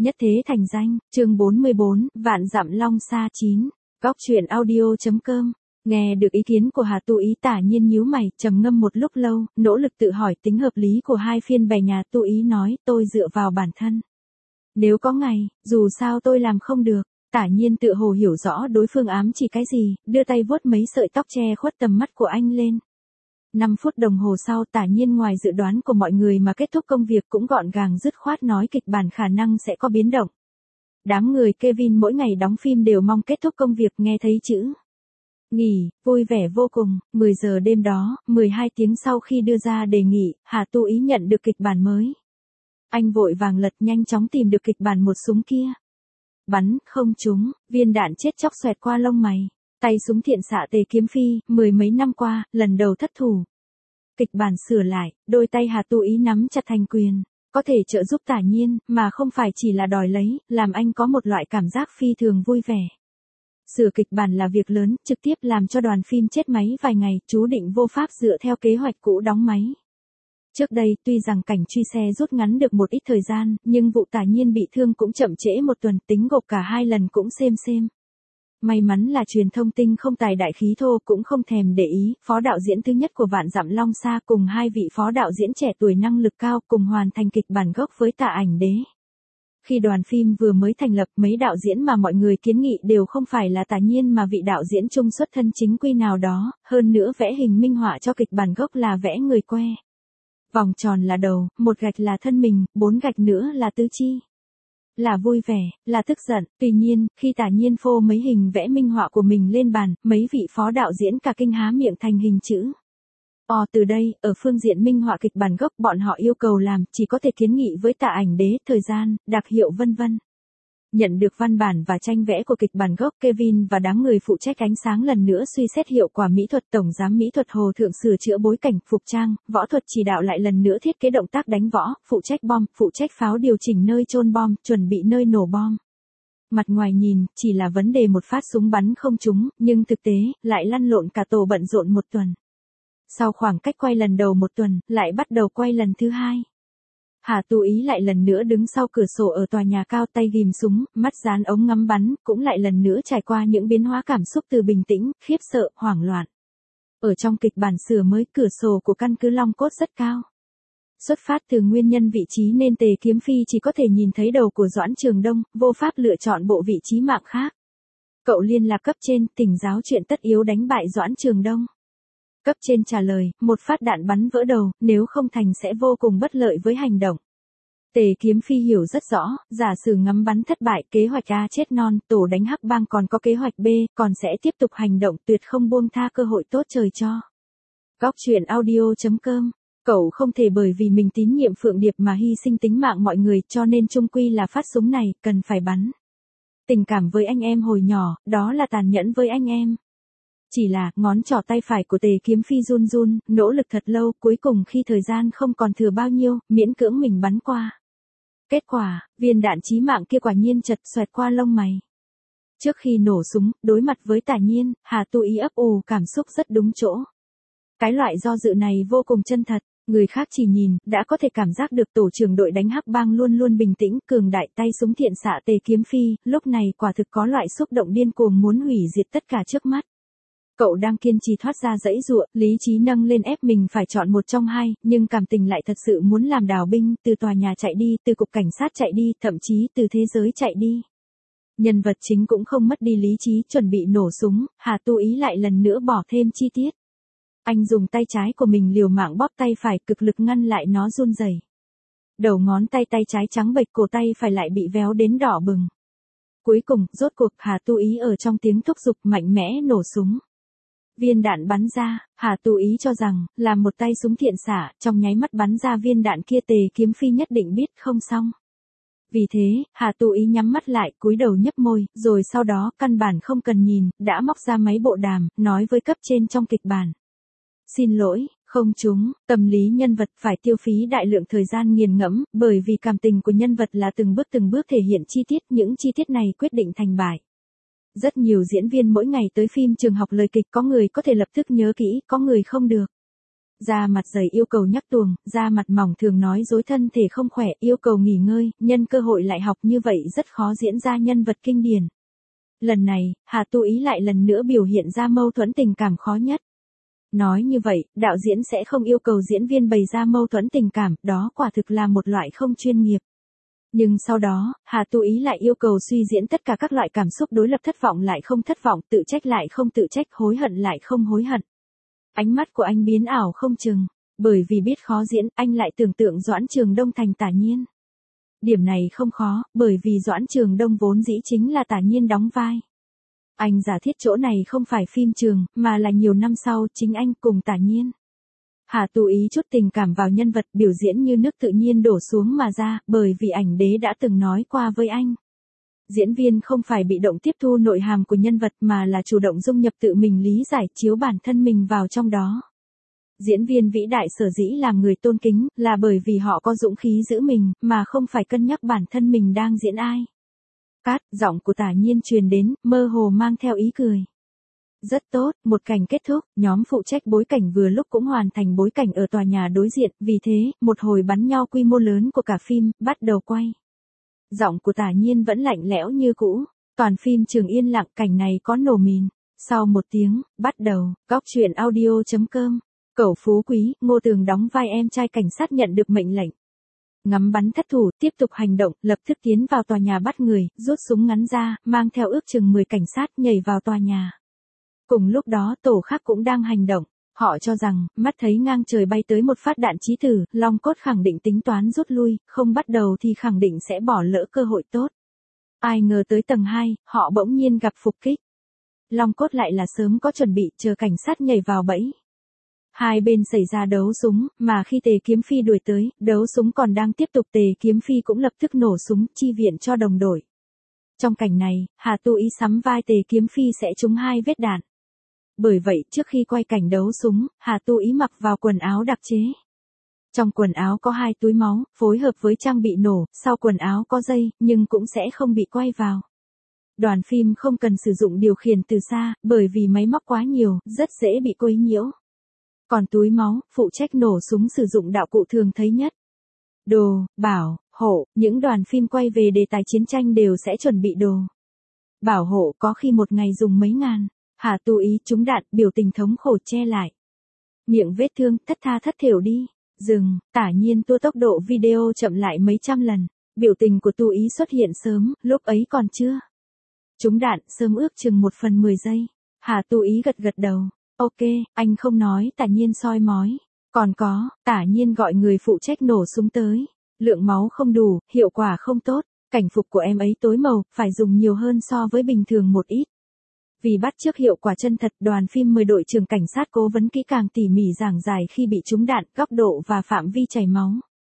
Nhất thế thành danh, chương 44, vạn dặm long xa 9, góc truyện audio.com. Nghe được ý kiến của Hà Tu Ý, Tả Nhiên nhíu mày, trầm ngâm một lúc lâu, nỗ lực tự hỏi tính hợp lý của hai phiên bày nhà. Tu Ý nói, tôi dựa vào bản thân. Nếu có ngày, dù sao tôi làm không được. Tả Nhiên tự hồ hiểu rõ đối phương ám chỉ cái gì, đưa tay vuốt mấy sợi tóc che khuất tầm mắt của anh lên. 5 phút đồng hồ sau, Tả Nhiên ngoài dự đoán của mọi người mà kết thúc công việc cũng gọn gàng dứt khoát nói kịch bản khả năng sẽ có biến động. Đám người Kevin mỗi ngày đóng phim đều mong kết thúc công việc, nghe thấy chữ nghỉ, vui vẻ vô cùng. 10 giờ đêm đó, 12 tiếng sau khi đưa ra đề nghị, Hà Tu Ý nhận được kịch bản mới. Anh vội vàng lật, nhanh chóng tìm được kịch bản một súng kia. Bắn không trúng, viên đạn chết chóc xoẹt qua lông mày. Tay súng thiện xạ Tề Kiếm Phi, mười mấy năm qua, lần đầu thất thủ. Kịch bản sửa lại, đôi tay Hà Tu Ý nắm chặt thành quyền. Có thể trợ giúp Tả Nhiên, mà không phải chỉ là đòi lấy, làm anh có một loại cảm giác phi thường vui vẻ. Sửa kịch bản là việc lớn, trực tiếp làm cho đoàn phim chết máy vài ngày, chú định vô pháp dựa theo kế hoạch cũ đóng máy. Trước đây, tuy rằng cảnh truy xe rút ngắn được một ít thời gian, nhưng vụ Tả Nhiên bị thương cũng chậm trễ một tuần, tính gộp cả hai lần cũng xem. May mắn là truyền thông tinh không tài đại khí thô cũng không thèm để ý, phó đạo diễn thứ nhất của Vạn Dặm Long Xa cùng hai vị phó đạo diễn trẻ tuổi năng lực cao cùng hoàn thành kịch bản gốc với Tạ Ảnh Đế. Khi đoàn phim vừa mới thành lập, mấy đạo diễn mà mọi người kiến nghị đều không phải là Tả Nhiên mà vị đạo diễn trung xuất thân chính quy nào đó, hơn nữa vẽ hình minh họa cho kịch bản gốc là vẽ người que. Vòng tròn là đầu, một gạch là thân mình, 4 gạch nữa là tứ chi. Là vui vẻ, là tức giận. Tuy nhiên, khi Tả Nhiên phô mấy hình vẽ minh họa của mình lên bàn, mấy vị phó đạo diễn cả kinh há miệng thành hình chữ O. Từ đây, ở phương diện minh họa kịch bản gốc bọn họ yêu cầu làm, chỉ có thể kiến nghị với Tạ Ảnh Đế, thời gian, đặc hiệu vân vân. Nhận được văn bản và tranh vẽ của kịch bản gốc, Kevin và đám người phụ trách ánh sáng lần nữa suy xét hiệu quả mỹ thuật, tổng giám mỹ thuật Hồ Thượng sửa chữa bối cảnh, phục trang, võ thuật chỉ đạo lại lần nữa thiết kế động tác đánh võ, phụ trách bom, phụ trách pháo điều chỉnh nơi chôn bom, chuẩn bị nơi nổ bom. Mặt ngoài nhìn, chỉ là vấn đề một phát súng bắn không trúng, nhưng thực tế, lại lăn lộn cả tổ bận rộn một tuần. Sau khoảng cách quay lần đầu một tuần, lại bắt đầu quay lần thứ hai. Hà Tu Ý lại lần nữa đứng sau cửa sổ ở tòa nhà cao, tay ghim súng, mắt dán ống ngắm bắn, cũng lại lần nữa trải qua những biến hóa cảm xúc từ bình tĩnh, khiếp sợ, hoảng loạn. Ở trong kịch bản sửa mới, cửa sổ của căn cứ Long Cốt rất cao. Xuất phát từ nguyên nhân vị trí nên Tề Kiếm Phi chỉ có thể nhìn thấy đầu của Doãn Trường Đông, vô pháp lựa chọn bộ vị trí mạng khác. Cậu liên lạc cấp trên, thỉnh giáo chuyện tất yếu đánh bại Doãn Trường Đông. Cấp trên trả lời, một phát đạn bắn vỡ đầu, nếu không thành sẽ vô cùng bất lợi với hành động. Tề Kiếm Phi hiểu rất rõ, giả sử ngắm bắn thất bại, kế hoạch A chết non, tổ đánh Hắc Bang còn có kế hoạch B, còn sẽ tiếp tục hành động, tuyệt không buông tha cơ hội tốt trời cho. Góc truyện audio.com. Cậu không thể bởi vì mình tín nhiệm Phượng Điệp mà hy sinh tính mạng mọi người, cho nên chung quy là phát súng này, cần phải bắn. Tình cảm với anh em hồi nhỏ, đó là tàn nhẫn với anh em. Chỉ là, ngón trỏ tay phải của Tề Kiếm Phi run run, nỗ lực thật lâu, cuối cùng khi thời gian không còn thừa bao nhiêu, miễn cưỡng mình bắn qua. Kết quả, viên đạn chí mạng kia quả nhiên chật xoẹt qua lông mày. Trước khi nổ súng, đối mặt với Tả Nhiên, Hà Tu Ý ấp ủ cảm xúc rất đúng chỗ. Cái loại do dự này vô cùng chân thật, người khác chỉ nhìn, đã có thể cảm giác được tổ trưởng đội đánh Hắc Bang luôn luôn bình tĩnh, cường đại, tay súng thiện xạ Tề Kiếm Phi, lúc này quả thực có loại xúc động điên cuồng muốn hủy diệt tất cả trước mắt. Cậu đang kiên trì thoát ra dãy giụa, lý trí nâng lên ép mình phải chọn một trong hai, nhưng cảm tình lại thật sự muốn làm đào binh, từ tòa nhà chạy đi, từ cục cảnh sát chạy đi, thậm chí từ thế giới chạy đi. Nhân vật chính cũng không mất đi lý trí, chuẩn bị nổ súng, Hà Tu Ý lại lần nữa bỏ thêm chi tiết. Anh dùng tay trái của mình liều mạng bóp tay phải, cực lực ngăn lại nó run rẩy. Đầu ngón tay trái trắng bệch, cổ tay phải lại bị véo đến đỏ bừng. Cuối cùng, rốt cuộc, Hà Tu Ý ở trong tiếng thúc giục mạnh mẽ nổ súng. Viên đạn bắn ra, Hà Tu Ý cho rằng, là một tay súng thiện xạ, trong nháy mắt bắn ra viên đạn kia Tề Kiếm Phi nhất định biết không xong. Vì thế, Hà Tu Ý nhắm mắt lại, cúi đầu nhấp môi, rồi sau đó, căn bản không cần nhìn, đã móc ra máy bộ đàm, nói với cấp trên trong kịch bản. Xin lỗi, không trúng, tâm lý nhân vật phải tiêu phí đại lượng thời gian nghiền ngẫm, bởi vì cảm tình của nhân vật là từng bước thể hiện chi tiết, những chi tiết này quyết định thành bại. Rất nhiều diễn viên mỗi ngày tới phim trường học lời kịch, có người có thể lập tức nhớ kỹ, có người không được. Da mặt dày yêu cầu nhắc tuồng, da mặt mỏng thường nói dối thân thể không khỏe, yêu cầu nghỉ ngơi, nhân cơ hội lại học như vậy rất khó diễn ra nhân vật kinh điển. Lần này, Hà Tu Ý lại lần nữa biểu hiện ra mâu thuẫn tình cảm khó nhất. Nói như vậy, đạo diễn sẽ không yêu cầu diễn viên bày ra mâu thuẫn tình cảm, đó quả thực là một loại không chuyên nghiệp. Nhưng sau đó, Hà Tu Ý lại yêu cầu suy diễn tất cả các loại cảm xúc đối lập, thất vọng lại không thất vọng, tự trách lại không tự trách, hối hận lại không hối hận. Ánh mắt của anh biến ảo không chừng, bởi vì biết khó diễn, anh lại tưởng tượng Doãn Trường Đông thành Tả Nhiên. Điểm này không khó, bởi vì Doãn Trường Đông vốn dĩ chính là Tả Nhiên đóng vai. Anh giả thiết chỗ này không phải phim trường, mà là nhiều năm sau, chính anh cùng Tả Nhiên. Hà Tu Ý chút tình cảm vào nhân vật, biểu diễn như nước tự nhiên đổ xuống mà ra, bởi vì ảnh đế đã từng nói qua với anh. Diễn viên không phải bị động tiếp thu nội hàm của nhân vật mà là chủ động dung nhập tự mình lý giải, chiếu bản thân mình vào trong đó. Diễn viên vĩ đại sở dĩ làm người tôn kính, là bởi vì họ có dũng khí giữ mình, mà không phải cân nhắc bản thân mình đang diễn ai. Cát, giọng của Tả Nhiên truyền đến, mơ hồ mang theo ý cười. Rất tốt, một cảnh kết thúc, nhóm phụ trách bối cảnh vừa lúc cũng hoàn thành bối cảnh ở tòa nhà đối diện, vì thế, một hồi bắn nhau quy mô lớn của cả phim, bắt đầu quay. Giọng của Tả Nhiên vẫn lạnh lẽo như cũ, toàn phim trường yên lặng, cảnh này có nổ mìn. Sau một tiếng, bắt đầu, Góc Truyện Audio.com. Cẩu Phú Quý, Ngô Tường đóng vai em trai cảnh sát nhận được mệnh lệnh. Ngắm bắn thất thủ, tiếp tục hành động, lập tức tiến vào tòa nhà bắt người, rút súng ngắn ra, mang theo ước chừng 10 cảnh sát nhảy vào tòa nhà. Cùng lúc đó tổ khác cũng đang hành động, họ cho rằng, mắt thấy ngang trời bay tới một phát đạn chí tử, Long Cốt khẳng định tính toán rút lui, không bắt đầu thì khẳng định sẽ bỏ lỡ cơ hội tốt. Ai ngờ tới tầng 2, họ bỗng nhiên gặp phục kích. Long Cốt lại là sớm có chuẩn bị, chờ cảnh sát nhảy vào bẫy. Hai bên xảy ra đấu súng, mà khi Tề Kiếm Phi đuổi tới, đấu súng còn đang tiếp tục, Tề Kiếm Phi cũng lập tức nổ súng, chi viện cho đồng đội. Trong cảnh này, Hà Tu Ý sắm vai Tề Kiếm Phi sẽ trúng 2 vết đạn. Bởi vậy, trước khi quay cảnh đấu súng, Hà Tu Ý mặc vào quần áo đặc chế. Trong quần áo có 2 túi máu, phối hợp với trang bị nổ, sau quần áo có dây, nhưng cũng sẽ không bị quay vào. Đoàn phim không cần sử dụng điều khiển từ xa, bởi vì máy móc quá nhiều, rất dễ bị quấy nhiễu. Còn túi máu, phụ trách nổ súng sử dụng đạo cụ thường thấy nhất. Đồ, bảo, hộ, những đoàn phim quay về đề tài chiến tranh đều sẽ chuẩn bị đồ. Bảo hộ có khi một ngày dùng mấy ngàn. Hà Tu Ý trúng đạn, biểu tình thống khổ che lại. Miệng vết thương, thất tha thất thểu đi. Dừng, Tả Nhiên tua tốc độ video chậm lại mấy trăm lần. Biểu tình của Tu Ý xuất hiện sớm, lúc ấy còn chưa. Trúng đạn, sớm ước chừng 1/10 giây. Hà Tu Ý gật gật đầu. Ok, anh không nói, Tả Nhiên soi mói. Còn có, Tả Nhiên gọi người phụ trách nổ súng tới. Lượng máu không đủ, hiệu quả không tốt. Cảnh phục của em ấy tối màu, phải dùng nhiều hơn so với bình thường một ít. Vì bắt chước hiệu quả chân thật, đoàn phim mời đội trưởng cảnh sát cố vấn kỹ càng tỉ mỉ giảng giải khi bị trúng đạn, góc độ và phạm vi chảy máu.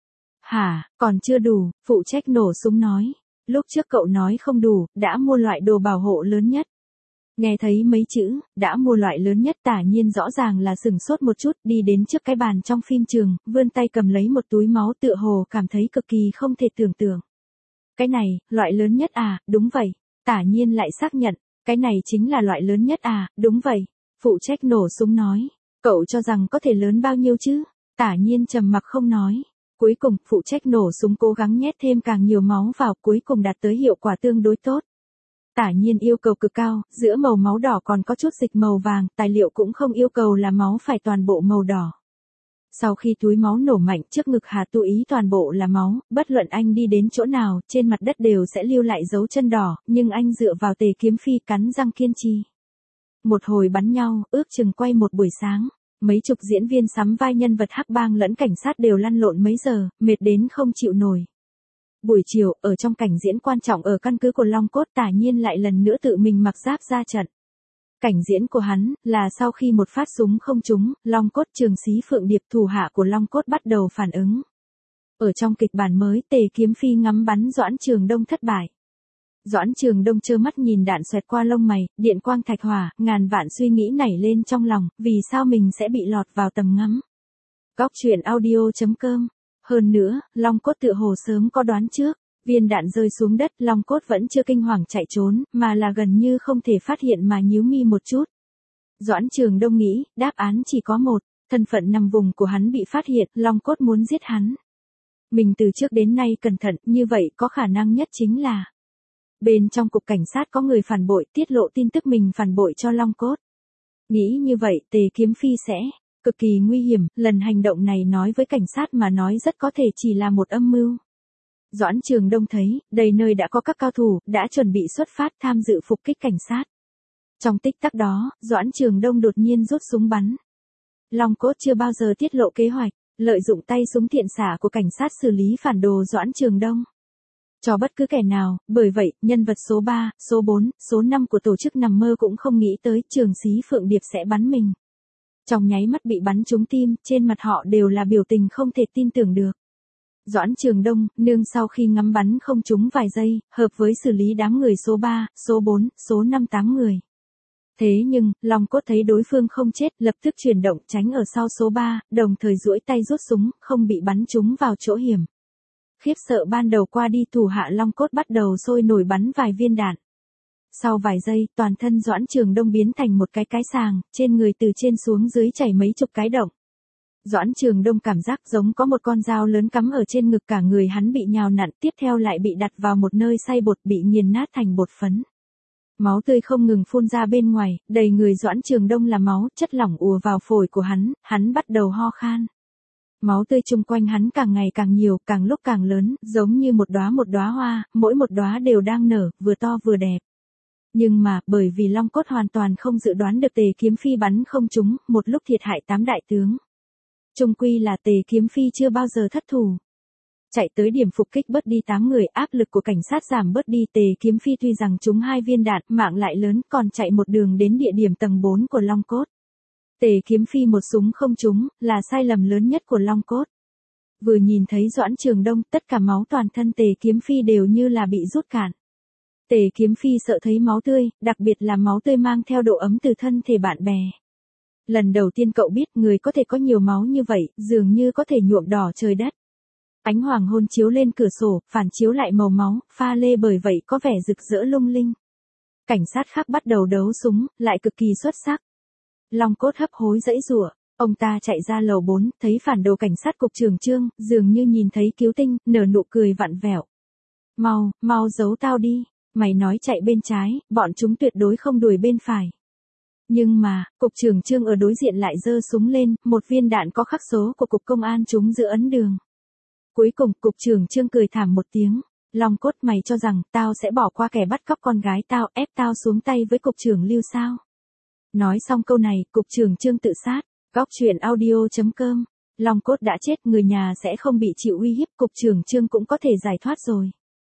Hả, còn chưa đủ, phụ trách nổ súng nói. Lúc trước cậu nói không đủ, đã mua loại đồ bảo hộ lớn nhất. Nghe thấy mấy chữ, đã mua loại lớn nhất, Tả Nhiên rõ ràng là sửng sốt một chút, đi đến trước cái bàn trong phim trường, vươn tay cầm lấy một túi máu, tựa hồ cảm thấy cực kỳ không thể tưởng tượng. Cái này, loại lớn nhất à, đúng vậy. Tả Nhiên lại xác nhận, cái này chính là loại lớn nhất à, đúng vậy. Phụ trách nổ súng nói, cậu cho rằng có thể lớn bao nhiêu chứ? Tả Nhiên trầm mặc không nói. Cuối cùng, phụ trách nổ súng cố gắng nhét thêm càng nhiều máu vào, cuối cùng đạt tới hiệu quả tương đối tốt. Tả Nhiên yêu cầu cực cao, giữa màu máu đỏ còn có chút dịch màu vàng, tài liệu cũng không yêu cầu là máu phải toàn bộ màu đỏ. Sau khi túi máu nổ mạnh, trước ngực Hà Tu Ý toàn bộ là máu, bất luận anh đi đến chỗ nào, trên mặt đất đều sẽ lưu lại dấu chân đỏ, nhưng anh dựa vào Tề Kiếm Phi cắn răng kiên trì. Một hồi bắn nhau, ước chừng quay một buổi sáng, mấy chục diễn viên sắm vai nhân vật hắc bang lẫn cảnh sát đều lăn lộn mấy giờ, mệt đến không chịu nổi. Buổi chiều, ở trong cảnh diễn quan trọng ở căn cứ của Long Cốt, Tả Nhiên lại lần nữa tự mình mặc giáp ra trận. Cảnh diễn của hắn, là sau khi một phát súng không trúng, Long Cốt Trường Xí Phượng Điệp thủ hạ của Long Cốt bắt đầu phản ứng. Ở trong kịch bản mới, Tề Kiếm Phi ngắm bắn Doãn Trường Đông thất bại. Doãn Trường Đông trơ mắt nhìn đạn xoẹt qua lông mày, điện quang thạch hỏa, ngàn vạn suy nghĩ nảy lên trong lòng, vì sao mình sẽ bị lọt vào tầm ngắm. Góc Truyện Audio.com. Hơn nữa, Long Cốt tựa hồ sớm có đoán trước. Viên đạn rơi xuống đất, Long Cốt vẫn chưa kinh hoàng chạy trốn, mà là gần như không thể phát hiện mà nhíu mi một chút. Doãn Trường Đông nghĩ, đáp án chỉ có một. Thân phận nằm vùng của hắn bị phát hiện, Long Cốt muốn giết hắn. Mình từ trước đến nay cẩn thận, như vậy có khả năng nhất chính là bên trong cục cảnh sát có người phản bội, tiết lộ tin tức mình phản bội cho Long Cốt. Nghĩ như vậy, Tề Kiếm Phi sẽ cực kỳ nguy hiểm, lần hành động này nói với cảnh sát mà nói rất có thể chỉ là một âm mưu. Doãn Trường Đông thấy, đầy nơi đã có các cao thủ, đã chuẩn bị xuất phát tham dự phục kích cảnh sát. Trong tích tắc đó, Doãn Trường Đông đột nhiên rút súng bắn. Long Cốt chưa bao giờ tiết lộ kế hoạch, lợi dụng tay súng thiện xạ của cảnh sát xử lý phản đồ Doãn Trường Đông. Cho bất cứ kẻ nào, bởi vậy, nhân vật số 3, số 4, số 5 của tổ chức nằm mơ cũng không nghĩ tới Trường Xí Phượng Điệp sẽ bắn mình. Trong nháy mắt bị bắn trúng tim, trên mặt họ đều là biểu tình không thể tin tưởng được. Doãn Trường Đông, nương sau khi ngắm bắn không trúng vài giây, hợp với xử lý đám người số 3, số 4, số 5 8 người. Thế nhưng, Long Cốt thấy đối phương không chết, lập tức chuyển động tránh ở sau số 3, đồng thời duỗi tay rút súng, không bị bắn trúng vào chỗ hiểm. Khiếp sợ ban đầu qua đi, thủ hạ Long Cốt bắt đầu sôi nổi bắn vài viên đạn. Sau vài giây, toàn thân Doãn Trường Đông biến thành một cái sàng, trên người từ trên xuống dưới chảy mấy chục cái động. Doãn Trường Đông cảm giác giống có một con dao lớn cắm ở trên ngực, cả người hắn bị nhào nặn, tiếp theo lại bị đặt vào một nơi xay bột, bị nghiền nát thành bột phấn. Máu tươi không ngừng phun ra bên ngoài, đầy người Doãn Trường Đông là máu, chất lỏng ùa vào phổi của hắn bắt đầu ho khan. Máu tươi chung quanh hắn càng ngày càng nhiều, càng lúc càng lớn, giống như một đóa hoa, mỗi một đóa đều đang nở, vừa to vừa đẹp. Nhưng mà, bởi vì Long Cốt hoàn toàn không dự đoán được Tề Kiếm Phi bắn không trúng, một lúc thiệt hại 8 đại tướng. Chung quy là Tề Kiếm Phi chưa bao giờ thất thủ. Chạy tới điểm phục kích bớt đi 8 người, áp lực của cảnh sát giảm bớt đi. Tề Kiếm Phi tuy rằng trúng 2 viên đạn, mạng lại lớn, còn chạy một đường đến địa điểm tầng 4 của Long Cốt. Tề Kiếm Phi một súng không trúng, là sai lầm lớn nhất của Long Cốt. Vừa nhìn thấy Doãn Trường Đông, tất cả máu toàn thân Tề Kiếm Phi đều như là bị rút cạn. Tề Kiếm Phi sợ thấy máu tươi, đặc biệt là máu tươi mang theo độ ấm từ thân thể bạn bè. Lần đầu tiên cậu biết người có thể có nhiều máu như vậy, dường như có thể nhuộm đỏ trời đất. Ánh hoàng hôn chiếu lên cửa sổ, phản chiếu lại màu máu, pha lê bởi vậy có vẻ rực rỡ lung linh. Cảnh sát khác bắt đầu đấu súng, lại cực kỳ xuất sắc. Long Cốt hấp hối giãy giụa, ông ta chạy ra lầu 4, thấy phản đồ cảnh sát cục trưởng Trương, dường như nhìn thấy cứu tinh, nở nụ cười vặn vẹo. Mau giấu tao đi, mày nói chạy bên trái, bọn chúng tuyệt đối không đuổi bên phải. Nhưng mà, cục trưởng Trương ở đối diện lại giơ súng lên, một viên đạn có khắc số của cục công an trúng giữa ấn đường. Cuối cùng, cục trưởng Trương cười thảm một tiếng. Long Cốt, mày cho rằng tao sẽ bỏ qua kẻ bắt cóc con gái tao, ép tao xuống tay với cục trưởng Lưu sao? Nói xong câu này, cục trưởng Trương tự sát. Góc truyện audio.com. Long Cốt đã chết, người nhà sẽ không bị chịu uy hiếp, cục trưởng Trương cũng có thể giải thoát rồi.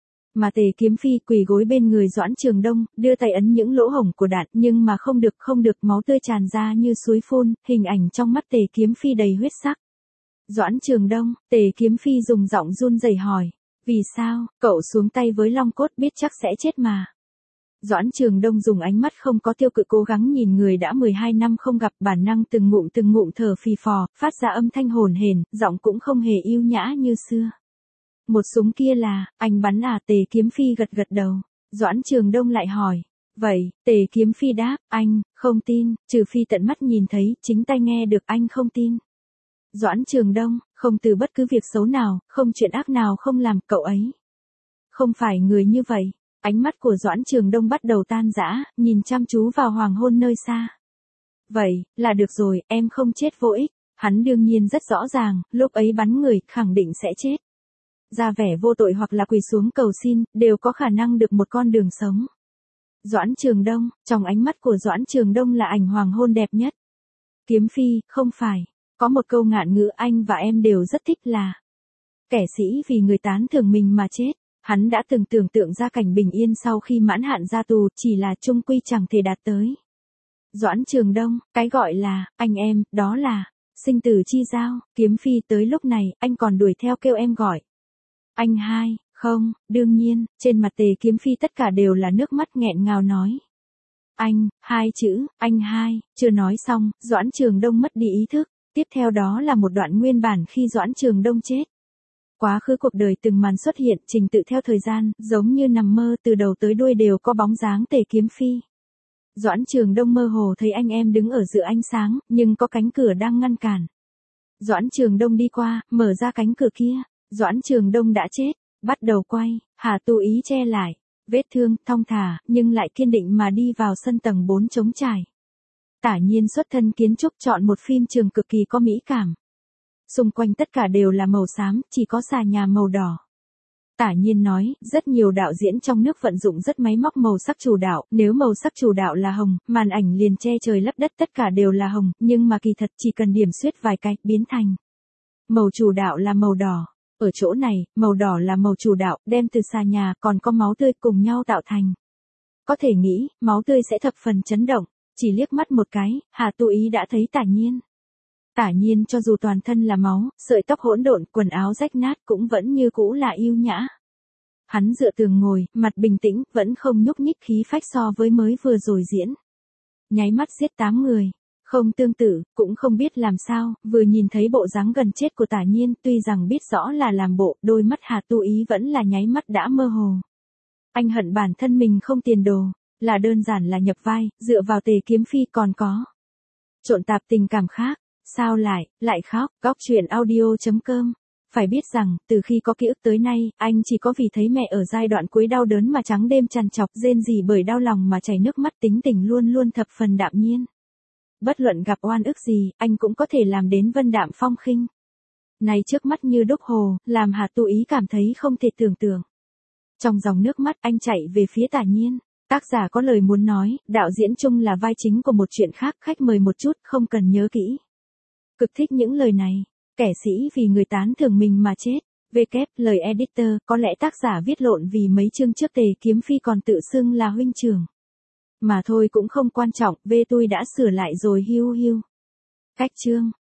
Mà Tề Kiếm Phi quỳ gối bên người Doãn Trường Đông, đưa tay ấn những lỗ hổng của đạn, nhưng mà không được, máu tươi tràn ra như suối phun, hình ảnh trong mắt Tề Kiếm Phi đầy huyết sắc. Doãn Trường Đông, Tề Kiếm Phi dùng giọng run rẩy hỏi, vì sao, cậu xuống tay với Long Cốt biết chắc sẽ chết mà. Doãn Trường Đông dùng ánh mắt không có tiêu cự cố gắng nhìn người đã 12 năm không gặp, bản năng từng ngụm thở phì phò, phát ra âm thanh hồn hển, giọng cũng không hề yêu nhã như xưa. Một súng kia là, anh bắn à? Tề Kiếm Phi gật đầu. Doãn Trường Đông lại hỏi, vậy, Tề Kiếm Phi đáp, anh, không tin, trừ phi tận mắt nhìn thấy, chính tai nghe được, anh không tin. Doãn Trường Đông, không từ bất cứ việc xấu nào, không chuyện ác nào không làm, cậu ấy không phải người như vậy. Ánh mắt của Doãn Trường Đông bắt đầu tan rã, nhìn chăm chú vào hoàng hôn nơi xa. Vậy, là được rồi, em không chết vô ích. Hắn đương nhiên rất rõ ràng, lúc ấy bắn người, khẳng định sẽ chết. Ra vẻ vô tội hoặc là quỳ xuống cầu xin, đều có khả năng được một con đường sống. Doãn Trường Đông, trong ánh mắt của Doãn Trường Đông là ảnh hoàng hôn đẹp nhất. Kiếm Phi, không phải. Có một câu ngạn ngữ anh và em đều rất thích là kẻ sĩ vì người tán thưởng mình mà chết. Hắn đã từng tưởng tượng ra cảnh bình yên sau khi mãn hạn ra tù, chỉ là chung quy chẳng thể đạt tới. Doãn Trường Đông, cái gọi là anh em, đó là sinh tử chi giao. Kiếm Phi, tới lúc này, anh còn đuổi theo kêu em gọi anh hai, không? Đương nhiên, trên mặt Tề Kiếm Phi tất cả đều là nước mắt, nghẹn ngào nói. Anh, hai chữ, anh hai, chưa nói xong, Doãn Trường Đông mất đi ý thức. Tiếp theo đó là một đoạn nguyên bản khi Doãn Trường Đông chết. Quá khứ cuộc đời từng màn xuất hiện, trình tự theo thời gian, giống như nằm mơ, từ đầu tới đuôi đều có bóng dáng Tề Kiếm Phi. Doãn Trường Đông mơ hồ thấy anh em đứng ở giữa ánh sáng, nhưng có cánh cửa đang ngăn cản. Doãn Trường Đông đi qua, mở ra cánh cửa kia. Doãn Trường Đông đã chết, bắt đầu quay, Hà Tu Ý che lại, vết thương, thong thả, nhưng lại kiên định mà đi vào sân tầng 4 trống trải. Tả Nhiên xuất thân kiến trúc, chọn một phim trường cực kỳ có mỹ cảm. Xung quanh tất cả đều là màu xám, chỉ có xà nhà màu đỏ. Tả Nhiên nói, rất nhiều đạo diễn trong nước vận dụng rất máy móc màu sắc chủ đạo, nếu màu sắc chủ đạo là hồng, màn ảnh liền che trời lấp đất tất cả đều là hồng, nhưng mà kỳ thật chỉ cần điểm xuyết vài cái, biến thành. Màu chủ đạo là màu đỏ. Ở chỗ này, màu đỏ là màu chủ đạo, đem từ xà nhà còn có máu tươi cùng nhau tạo thành. Có thể nghĩ, máu tươi sẽ thập phần chấn động, chỉ liếc mắt một cái, Hà Tu Ý đã thấy Tả Nhiên. Tả Nhiên cho dù toàn thân là máu, sợi tóc hỗn độn, quần áo rách nát cũng vẫn như cũ là yêu nhã. Hắn dựa tường ngồi, mặt bình tĩnh, vẫn không nhúc nhích, khí phách so với mới vừa rồi diễn. Nháy mắt giết 8 người. Không tương tự, cũng không biết làm sao, vừa nhìn thấy bộ dáng gần chết của Tả Nhiên, tuy rằng biết rõ là làm bộ, đôi mắt Hà Tu Ý vẫn là nháy mắt đã mơ hồ. Anh hận bản thân mình không tiền đồ, là đơn giản là nhập vai, dựa vào Tề Kiếm Phi còn có. Trộn tạp tình cảm khác, sao lại khóc, góc truyện audio.com. Phải biết rằng, từ khi có ký ức tới nay, anh chỉ có vì thấy mẹ ở giai đoạn cuối đau đớn mà trắng đêm trằn trọc, rên rỉ bởi đau lòng mà chảy nước mắt, tính tình luôn luôn thập phần đạm nhiên. Bất luận gặp oan ức gì, anh cũng có thể làm đến vân đạm phong khinh. Này trước mắt như đúc hồ, làm Hà Tu Ý cảm thấy không thể tưởng tượng. Trong dòng nước mắt anh chạy về phía Tả Nhiên. Tác giả có lời muốn nói, đạo diễn chung là vai chính của một chuyện khác, khách mời một chút, không cần nhớ kỹ. Cực thích những lời này. Kẻ sĩ vì người tán thưởng mình mà chết. Lời editor, có lẽ tác giả viết lộn vì mấy chương trước Tề Kiếm Phi còn tự xưng là huynh trưởng. Mà thôi cũng không quan trọng, tôi đã sửa lại rồi, hiu hiu. Cách chương.